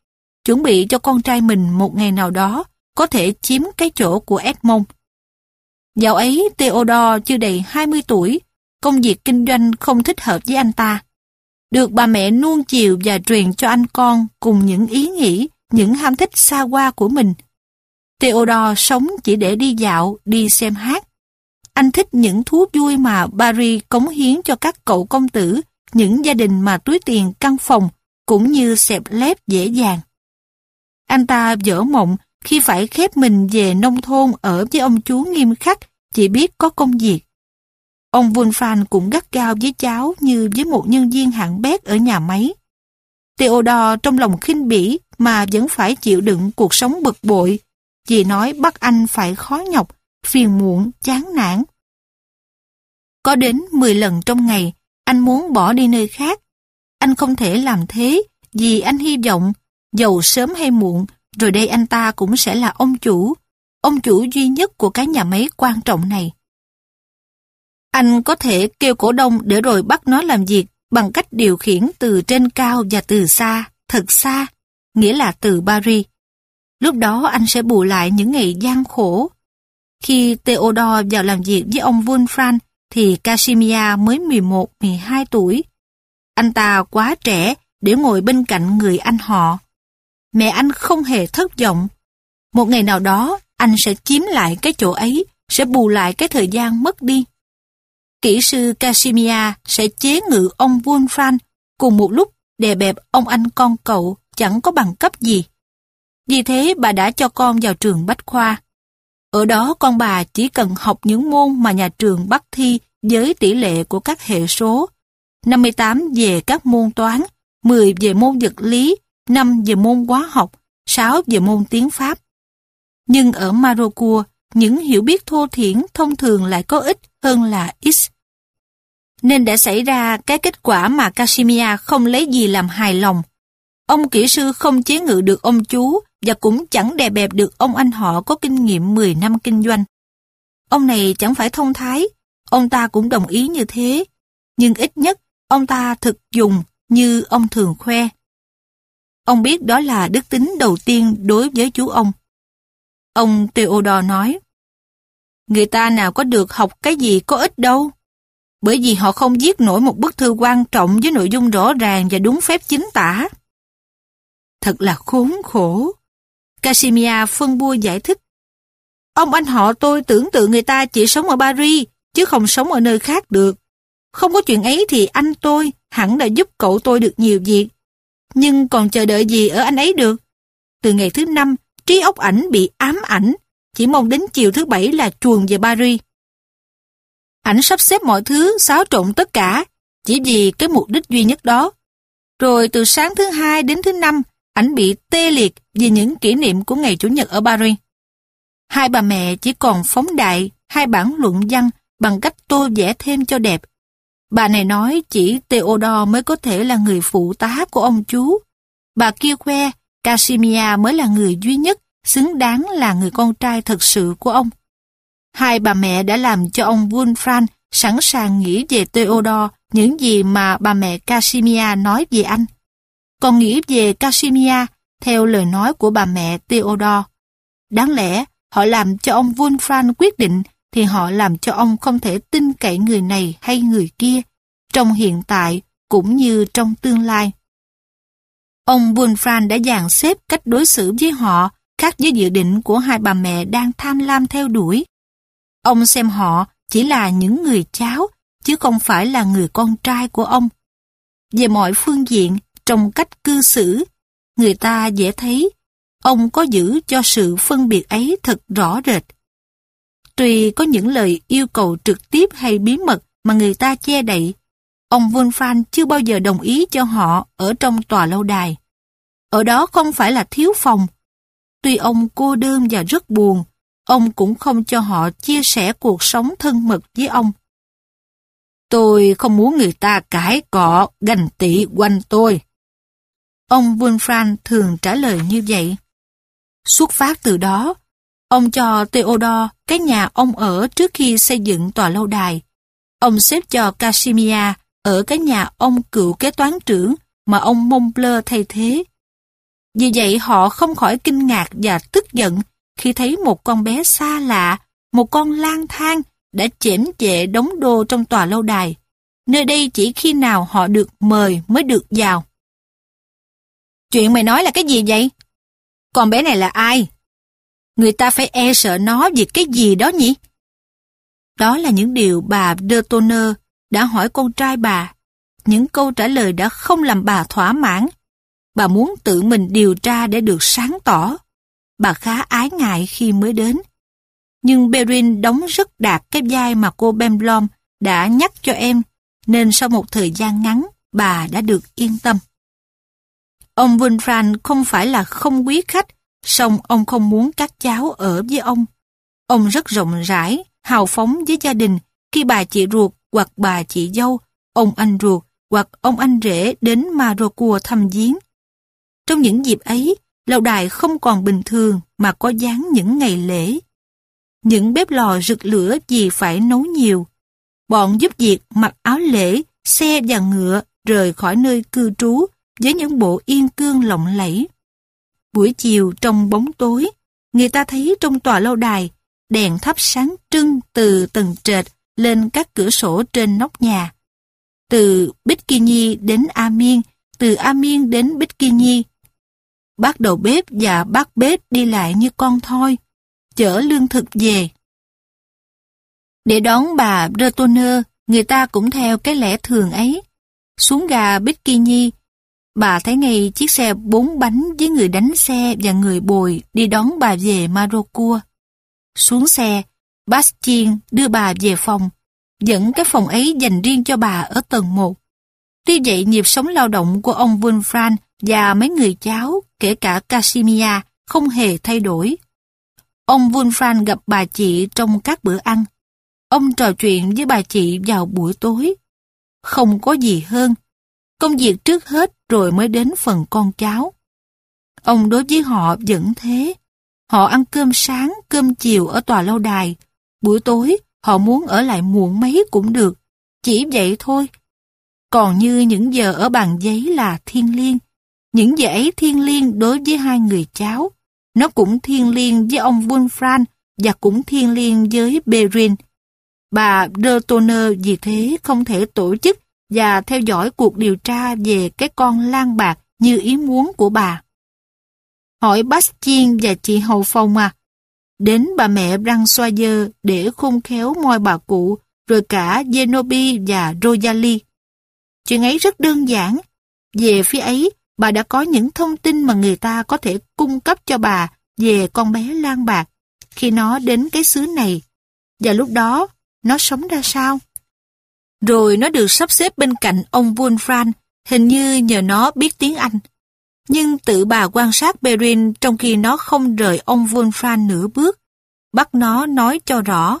chuẩn bị cho con trai mình một ngày nào đó có thể chiếm cái chỗ của Edmond. Dạo ấy Theodore chưa đầy hai mươi tuổi, công việc kinh doanh không thích hợp với anh ta. Được bà mẹ nuông chiều và truyền cho anh con cùng những ý nghĩ, những ham thích xa hoa của mình. Theodore sống chỉ để đi dạo, đi xem hát. Anh thích những thú vui mà Paris cống hiến cho các cậu công tử, những gia đình mà túi tiền căn phòng cũng như xẹp lép dễ dàng. Anh ta vỡ mộng khi phải khép mình về nông thôn ở với ông chú nghiêm khắc, chỉ biết có công việc. Ông Wolfram cũng gắt gao với cháu như với một nhân viên hạng bét ở nhà máy. Theodore trong lòng khinh bỉ mà vẫn phải chịu đựng cuộc sống bực bội, vì nói bắt anh phải khó nhọc, phiền muộn, chán nản. Có đến mười lần trong ngày, anh muốn bỏ đi nơi khác. Anh không thể làm thế, vì anh hy vọng, dầu sớm hay muộn, rồi đây anh ta cũng sẽ là ông chủ, ông chủ duy nhất của cái nhà máy quan trọng này. Anh có thể kêu cổ đông để rồi bắt nó làm việc bằng cách điều khiển từ trên cao và từ xa, thật xa, nghĩa là từ Paris. Lúc đó anh sẽ bù lại những ngày gian khổ. Khi Theodore vào làm việc với ông Wolfram thì Casimir mới mười một mười hai tuổi. Anh ta quá trẻ để ngồi bên cạnh người anh họ. Mẹ anh không hề thất vọng. Một ngày nào đó anh sẽ chiếm lại cái chỗ ấy, sẽ bù lại cái thời gian mất đi. Kỹ sư Casimir sẽ chế ngự ông Wolfram cùng một lúc đè bẹp ông anh con cậu chẳng có bằng cấp gì. Vì thế bà đã cho con vào trường Bách Khoa. Ở đó con bà chỉ cần học những môn mà nhà trường bắt thi với tỷ lệ của các hệ số. năm mươi tám về các môn toán, mười về môn vật lý, năm về môn hóa học, sáu về môn tiếng Pháp. Nhưng ở Marocourt, những hiểu biết thô thiển thông thường lại có ích hơn là X. Nên đã xảy ra cái kết quả mà Casimir không lấy gì làm hài lòng. Ông kỹ sư không chế ngự được ông chú và cũng chẳng đè bẹp được ông anh họ có kinh nghiệm mười năm kinh doanh. Ông này chẳng phải thông thái, ông ta cũng đồng ý như thế, nhưng ít nhất ông ta thực dùng như ông thường khoe. Ông biết đó là đức tính đầu tiên đối với chú ông. Ông Theodore nói, người ta nào có được học cái gì có ích đâu, bởi vì họ không viết nổi một bức thư quan trọng với nội dung rõ ràng và đúng phép chính tả. Thật là khốn khổ. Casimir phân bua giải thích. Ông anh họ tôi tưởng tượng người ta chỉ sống ở Paris, chứ không sống ở nơi khác được. Không có chuyện ấy thì anh tôi hẳn đã giúp cậu tôi được nhiều việc. Nhưng còn chờ đợi gì ở anh ấy được? Từ ngày thứ năm, trí óc ảnh bị ám ảnh, chỉ mong đến chiều thứ bảy là chuồn về Paris. Ảnh sắp xếp mọi thứ, xáo trộn tất cả, chỉ vì cái mục đích duy nhất đó. Rồi từ sáng thứ hai đến thứ năm, ảnh bị tê liệt vì những kỷ niệm của ngày Chủ nhật ở Paris. Hai bà mẹ chỉ còn phóng đại hai bản luận văn bằng cách tô vẽ thêm cho đẹp. Bà này nói chỉ Theodore mới có thể là người phụ tá của ông chú. Bà kia khoe Casimir mới là người duy nhất xứng đáng là người con trai thật sự của ông. Hai bà mẹ đã làm cho ông Wolfram sẵn sàng nghĩ về Theodore những gì mà bà mẹ Casimir nói về anh. Còn nghĩ về Casimir theo lời nói của bà mẹ Theodore. Đáng lẽ họ làm cho ông Wolfram quyết định thì họ làm cho ông không thể tin cậy người này hay người kia, trong hiện tại cũng như trong tương lai. Ông Wolfram đã dàn xếp cách đối xử với họ khác với dự định của hai bà mẹ đang tham lam theo đuổi. Ông xem họ chỉ là những người cháu, chứ không phải là người con trai của ông. Về mọi phương diện, trong cách cư xử, người ta dễ thấy ông có giữ cho sự phân biệt ấy thật rõ rệt. Tuy có những lời yêu cầu trực tiếp hay bí mật mà người ta che đậy, ông Wolfram chưa bao giờ đồng ý cho họ ở trong tòa lâu đài. Ở đó không phải là thiếu phòng. Tuy ông cô đơn và rất buồn, ông cũng không cho họ chia sẻ cuộc sống thân mật với ông. Tôi không muốn người ta cãi cọ, ganh tị quanh tôi. Ông Wolfram thường trả lời như vậy. Xuất phát từ đó, ông cho Theodore cái nhà ông ở trước khi xây dựng tòa lâu đài. Ông xếp cho Casimir ở cái nhà ông cựu kế toán trưởng mà ông Montbleu thay thế. Vì vậy họ không khỏi kinh ngạc và tức giận khi thấy một con bé xa lạ, một con lang thang đã chễm chệ đống đô trong tòa lâu đài. Nơi đây chỉ khi nào họ được mời mới được vào. Chuyện mày nói là cái gì vậy? Con bé này là ai? Người ta phải e sợ nó vì cái gì đó nhỉ? Đó là những điều bà de Toner đã hỏi con trai bà. Những câu trả lời đã không làm bà thỏa mãn. Bà muốn tự mình điều tra để được sáng tỏ. Bà khá ái ngại khi mới đến. Nhưng Perrin đóng rất đạt cái vai mà cô Benblom đã nhắc cho em, nên sau một thời gian ngắn, bà đã được yên tâm. Ông Wulfran không phải là không quý khách, song ông không muốn các cháu ở với ông. Ông rất rộng rãi, hào phóng với gia đình khi bà chị ruột hoặc bà chị dâu, ông anh ruột hoặc ông anh rể đến Marocua thăm viếng. Trong những dịp ấy, lâu đài không còn bình thường mà có dáng những ngày lễ. Những bếp lò rực lửa vì phải nấu nhiều. Bọn giúp việc mặc áo lễ, xe và ngựa rời khỏi nơi cư trú với những bộ yên cương lộng lẫy. Buổi chiều trong bóng tối, người ta thấy trong tòa lâu đài, đèn thắp sáng trưng từ tầng trệt lên các cửa sổ trên nóc nhà. Từ Bikini đến Amin, từ Amin đến Bikini. Bác đầu bếp và bác bếp đi lại như con thoi, chở lương thực về. Để đón bà de Toner, người ta cũng theo cái lẽ thường ấy. Xuống ga Bikini, bà thấy ngay chiếc xe bốn bánh với người đánh xe và người bồi đi đón bà về Marocua. Xuống xe, Bastien đưa bà về phòng, dẫn cái phòng ấy dành riêng cho bà ở tầng một. Tuy vậy, nhịp sống lao động của ông Wulfran và mấy người cháu, kể cả Casimia, không hề thay đổi. Ông Wulfran gặp bà chị trong các bữa ăn. Ông trò chuyện với bà chị vào buổi tối. Không có gì hơn. Công việc trước hết rồi mới đến phần con cháu. Ông đối với họ vẫn thế. Họ ăn cơm sáng, cơm chiều ở tòa lâu đài. Buổi tối, họ muốn ở lại muộn mấy cũng được. Chỉ vậy thôi. Còn như những giờ ở bàn giấy là thiêng liêng. Những giờ ấy thiêng liêng đối với hai người cháu. Nó cũng thiêng liêng với ông Wulfran và cũng thiêng liêng với Perrin. Bà de Toner vì thế không thể tổ chức và theo dõi cuộc điều tra về cái con lang bạc như ý muốn của bà. Hỏi Bastien và chị hầu phòng à. Đến bà mẹ Bransoyer để khôn khéo moi bà cụ, rồi cả Zenobi và Rosalie. Chuyện ấy rất đơn giản. Về phía ấy, bà đã có những thông tin mà người ta có thể cung cấp cho bà về con bé lang bạc khi nó đến cái xứ này. Và lúc đó, nó sống ra sao? Rồi nó được sắp xếp bên cạnh ông Wulfran, hình như nhờ nó biết tiếng Anh. Nhưng tự bà quan sát Perrin trong khi nó không rời ông Wulfran nửa bước, bắt nó nói cho rõ.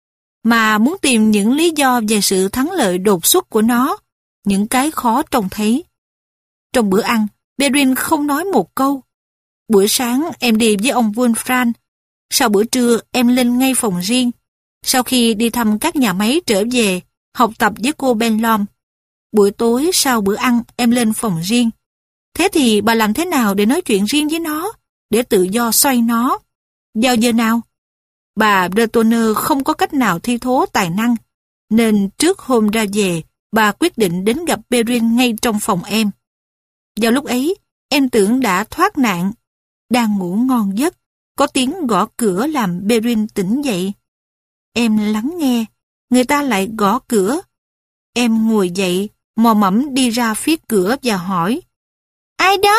Mà muốn tìm những lý do về sự thắng lợi đột xuất của nó, những cái khó trông thấy. Trong bữa ăn, Perrin không nói một câu. Buổi sáng em đi với ông Wulfran. Sau bữa trưa em lên ngay phòng riêng. Sau khi đi thăm các nhà máy trở về, học tập với cô Benblom. Buổi tối sau bữa ăn em lên phòng riêng. Thế thì bà làm thế nào để nói chuyện riêng với nó, để tự do xoay nó? Vào giờ nào? Bà de Toner không có cách nào thi thố tài năng, nên trước hôm ra về, bà quyết định đến gặp Perrin ngay trong phòng em. Vào lúc ấy, em tưởng đã thoát nạn. Đang ngủ ngon giấc, có tiếng gõ cửa làm Perrin tỉnh dậy. Em lắng nghe, người ta lại gõ cửa. Em ngồi dậy, mò mẫm đi ra phía cửa và hỏi. Ai đó?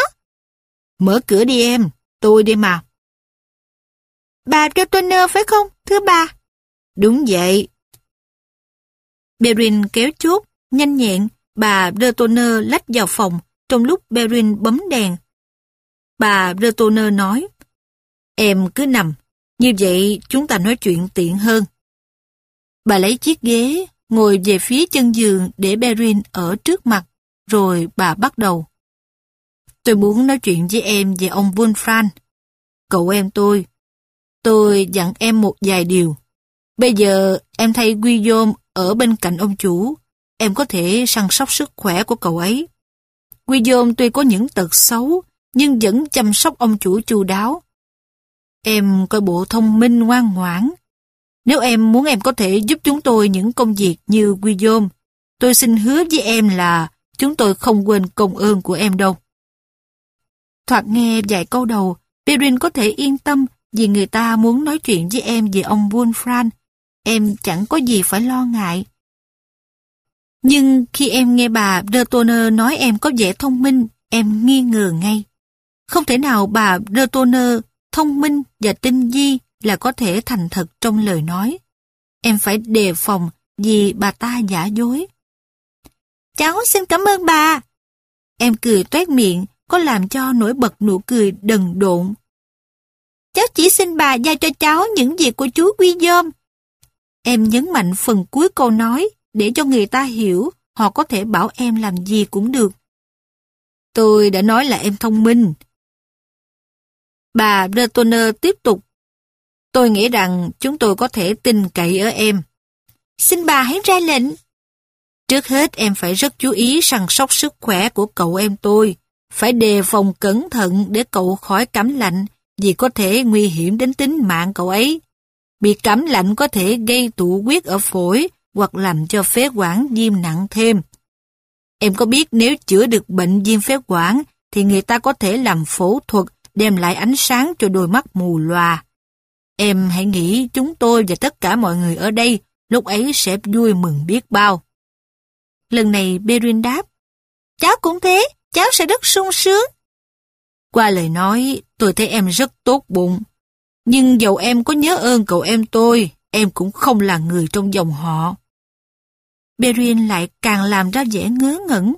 Mở cửa đi em, tôi đây mà. Bà de Toner phải không, thưa bà? Đúng vậy. Perrin kéo chốt, nhanh nhẹn, bà de Toner lách vào phòng trong lúc Perrin bấm đèn. Bà de Toner nói, em cứ nằm, như vậy chúng ta nói chuyện tiện hơn. Bà lấy chiếc ghế, ngồi về phía chân giường để Perrin ở trước mặt, rồi bà bắt đầu. Tôi muốn nói chuyện với em về ông Wulfran, cậu em tôi. Tôi dặn em một vài điều. Bây giờ em thay Guillaume ở bên cạnh ông chủ, em có thể săn sóc sức khỏe của cậu ấy. Guillaume tuy có những tật xấu, nhưng vẫn chăm sóc ông chủ chu đáo. Em coi bộ thông minh ngoan ngoãn. Nếu em muốn em có thể giúp chúng tôi những công việc như Guillaume, tôi xin hứa với em là chúng tôi không quên công ơn của em đâu. Thoạt nghe vài câu đầu, Perrin có thể yên tâm vì người ta muốn nói chuyện với em về ông Wolfram. Em chẳng có gì phải lo ngại. Nhưng khi em nghe bà de Tourneur nói em có vẻ thông minh, em nghi ngờ ngay. Không thể nào bà de Tourneur thông minh và tinh vi là có thể thành thật trong lời nói. Em phải đề phòng vì bà ta giả dối. Cháu xin cảm ơn bà. Em cười toét miệng, có làm cho nổi bật nụ cười đần độn. Cháu chỉ xin bà giao cho cháu những việc của chú Guillaume. Em nhấn mạnh phần cuối câu nói để cho người ta hiểu họ có thể bảo em làm gì cũng được. Tôi đã nói là em thông minh. Bà de Tourneur tiếp tục. Tôi nghĩ rằng chúng tôi có thể tin cậy ở em. Xin bà hãy ra lệnh. Trước hết em phải rất chú ý săn sóc sức khỏe của cậu em tôi. Phải đề phòng cẩn thận để cậu khỏi cảm lạnh vì có thể nguy hiểm đến tính mạng cậu ấy. Bị cảm lạnh có thể gây tụ huyết ở phổi hoặc làm cho phế quản viêm nặng thêm. Em có biết nếu chữa được bệnh viêm phế quản thì người ta có thể làm phẫu thuật đem lại ánh sáng cho đôi mắt mù lòa. Em hãy nghĩ chúng tôi và tất cả mọi người ở đây lúc ấy sẽ vui mừng biết bao. Lần này Perrin đáp, cháu cũng thế, cháu sẽ rất sung sướng. Qua lời nói, tôi thấy em rất tốt bụng. Nhưng dầu em có nhớ ơn cậu em tôi, em cũng không là người trong dòng họ. Perrin lại càng làm ra vẻ ngớ ngẩn.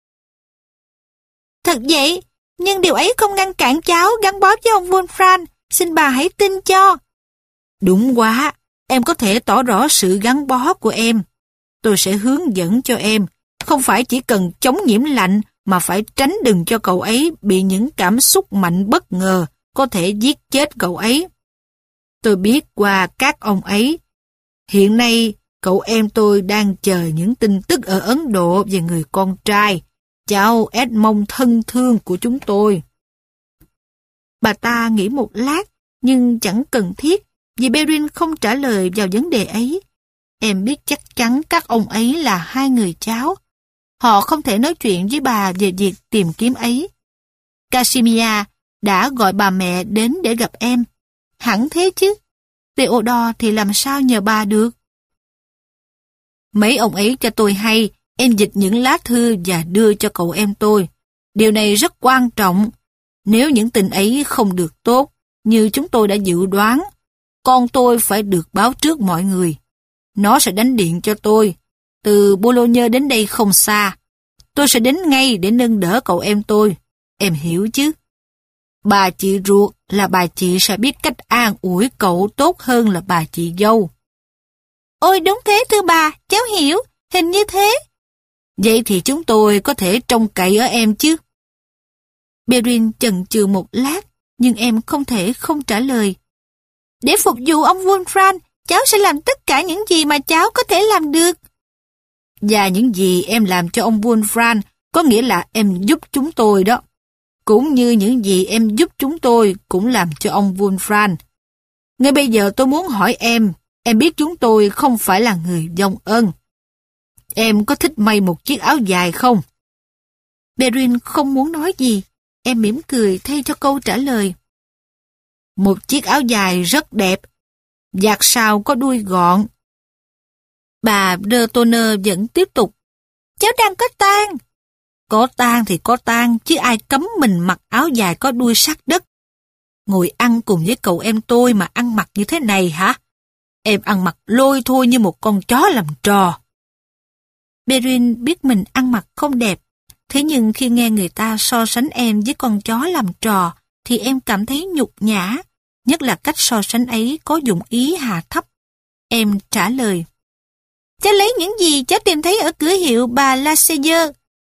Thật vậy, nhưng điều ấy không ngăn cản cháu gắn bó với ông Wolfram, xin bà hãy tin cho. Đúng quá, em có thể tỏ rõ sự gắn bó của em. Tôi sẽ hướng dẫn cho em, không phải chỉ cần chống nhiễm lạnh mà phải tránh đừng cho cậu ấy bị những cảm xúc mạnh bất ngờ có thể giết chết cậu ấy. Tôi biết qua các ông ấy, hiện nay cậu em tôi đang chờ những tin tức ở Ấn Độ về người con trai, cháu Edmond thân thương của chúng tôi. Bà ta nghĩ một lát, nhưng chẳng cần thiết, vì Perrin không trả lời vào vấn đề ấy. Em biết chắc chắn các ông ấy là hai người cháu. Họ không thể nói chuyện với bà về việc tìm kiếm ấy. Casimir đã gọi bà mẹ đến để gặp em. Hẳn thế chứ. Theodore thì làm sao nhờ bà được? Mấy ông ấy cho tôi hay, em dịch những lá thư và đưa cho cậu em tôi. Điều này rất quan trọng. Nếu những tin ấy không được tốt, như chúng tôi đã dự đoán, con tôi phải được báo trước mọi người. Nó sẽ đánh điện cho tôi. Từ Bologna đến đây không xa. Tôi sẽ đến ngay để nâng đỡ cậu em tôi. Em hiểu chứ? Bà chị ruột là bà chị sẽ biết cách an ủi cậu tốt hơn là bà chị dâu. Ôi đúng thế thưa bà, cháu hiểu, hình như thế. Vậy thì chúng tôi có thể trông cậy ở em chứ? Perrin chần chừ một lát, nhưng em không thể không trả lời. Để phục vụ ông Wolfram, cháu sẽ làm tất cả những gì mà cháu có thể làm được. Và những gì em làm cho ông Wolfram có nghĩa là em giúp chúng tôi đó. Cũng như những gì em giúp chúng tôi cũng làm cho ông Wolfram. Ngay bây giờ tôi muốn hỏi em, em biết chúng tôi không phải là người vong ân. Em có thích may một chiếc áo dài không? Perrin không muốn nói gì. Em mỉm cười thay cho câu trả lời. Một chiếc áo dài rất đẹp. Vạt sau có đuôi gọn. Bà de Tourneur vẫn tiếp tục. Cháu đang có tang. Có tang thì có tang, chứ ai cấm mình mặc áo dài có đuôi sát đất. Ngồi ăn cùng với cậu em tôi mà ăn mặc như thế này hả? Em ăn mặc lôi thôi như một con chó làm trò. Perrin biết mình ăn mặc không đẹp. Thế nhưng khi nghe người ta so sánh em với con chó làm trò, thì em cảm thấy nhục nhã. Nhất là cách so sánh ấy có dụng ý hạ thấp. Em trả lời. Cháu lấy những gì cháu tìm thấy ở cửa hiệu bà Lassalle.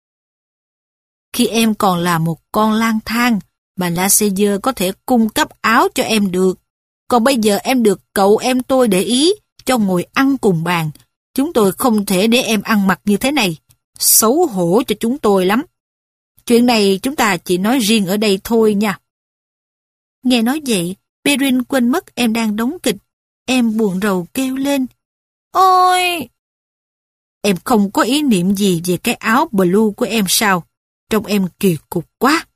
Khi em còn là một con lang thang, bà Lassalle có thể cung cấp áo cho em được. Còn bây giờ em được cậu em tôi để ý, cho ngồi ăn cùng bàn. Chúng tôi không thể để em ăn mặc như thế này. Xấu hổ cho chúng tôi lắm. Chuyện này chúng ta chỉ nói riêng ở đây thôi nha. Nghe nói vậy, Perrin quên mất em đang đóng kịch. Em buồn rầu kêu lên. Ôi! Em không có ý niệm gì về cái áo blue của em sao? Trông em kỳ cục quá.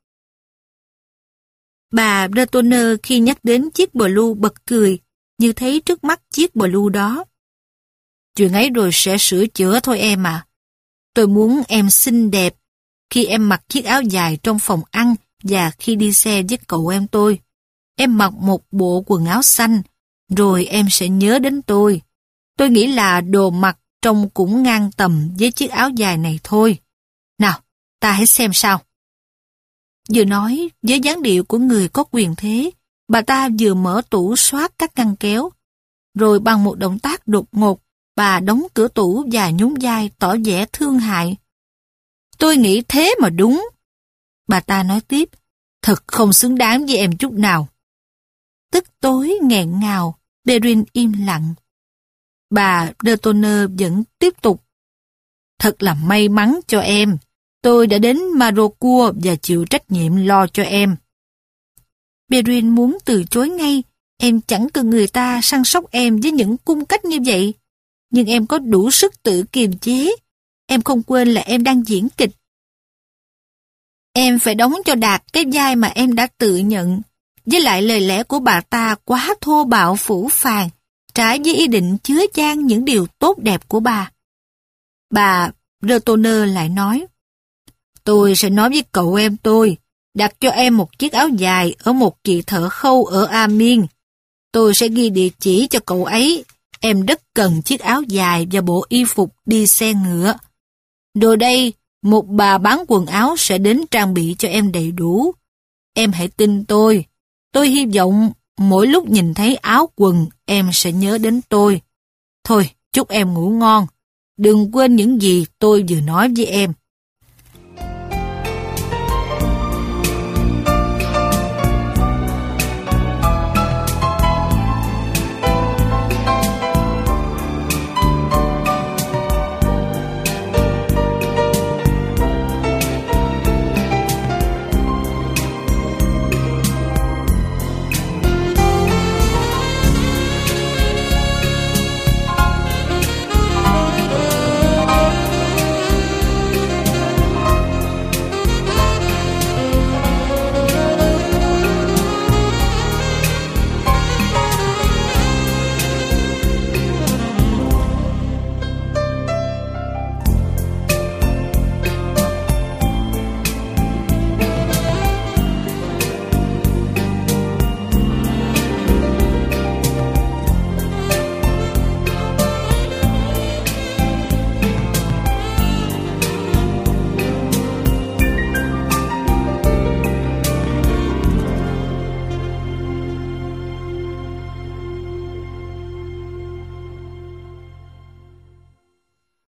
Bà Bretonner khi nhắc đến chiếc blue bật cười, như thấy trước mắt chiếc blue đó. Chuyện ấy rồi sẽ sửa chữa thôi em à. Tôi muốn em xinh đẹp khi em mặc chiếc áo dài trong phòng ăn và khi đi xe với cậu em tôi. Em mặc một bộ quần áo xanh, rồi em sẽ nhớ đến tôi. Tôi nghĩ là đồ mặc trông cũng ngang tầm với chiếc áo dài này thôi. Nào, ta hãy xem sao. Vừa nói, với dáng điệu của người có quyền thế, bà ta vừa mở tủ soát các ngăn kéo. Rồi bằng một động tác đột ngột, bà đóng cửa tủ và nhún vai tỏ vẻ thương hại. Tôi nghĩ thế mà đúng. Bà ta nói tiếp, thật không xứng đáng với em chút nào. Tức tối nghẹn ngào, Perrin im lặng. Bà Bretonner vẫn tiếp tục. Thật là may mắn cho em. Tôi đã đến Marocourt và chịu trách nhiệm lo cho em. Perrin muốn từ chối ngay. Em chẳng cần người ta săn sóc em với những cung cách như vậy. Nhưng em có đủ sức tự kiềm chế. Em không quên là em đang diễn kịch. Em phải đóng cho đạt cái vai mà em đã tự nhận. Với lại lời lẽ của bà ta quá thô bạo phũ phàng, trái với ý định chứa chan những điều tốt đẹp của bà. Bà Bretonner lại nói, tôi sẽ nói với cậu em tôi, đặt cho em một chiếc áo dài ở một chị thợ khâu ở Amiens. Tôi sẽ ghi địa chỉ cho cậu ấy, em rất cần chiếc áo dài và bộ y phục đi xe ngựa. Rồi đây, một bà bán quần áo sẽ đến trang bị cho em đầy đủ. Em hãy tin tôi. Tôi hy vọng mỗi lúc nhìn thấy áo quần em sẽ nhớ đến tôi. Thôi, chúc em ngủ ngon. Đừng quên những gì tôi vừa nói với em.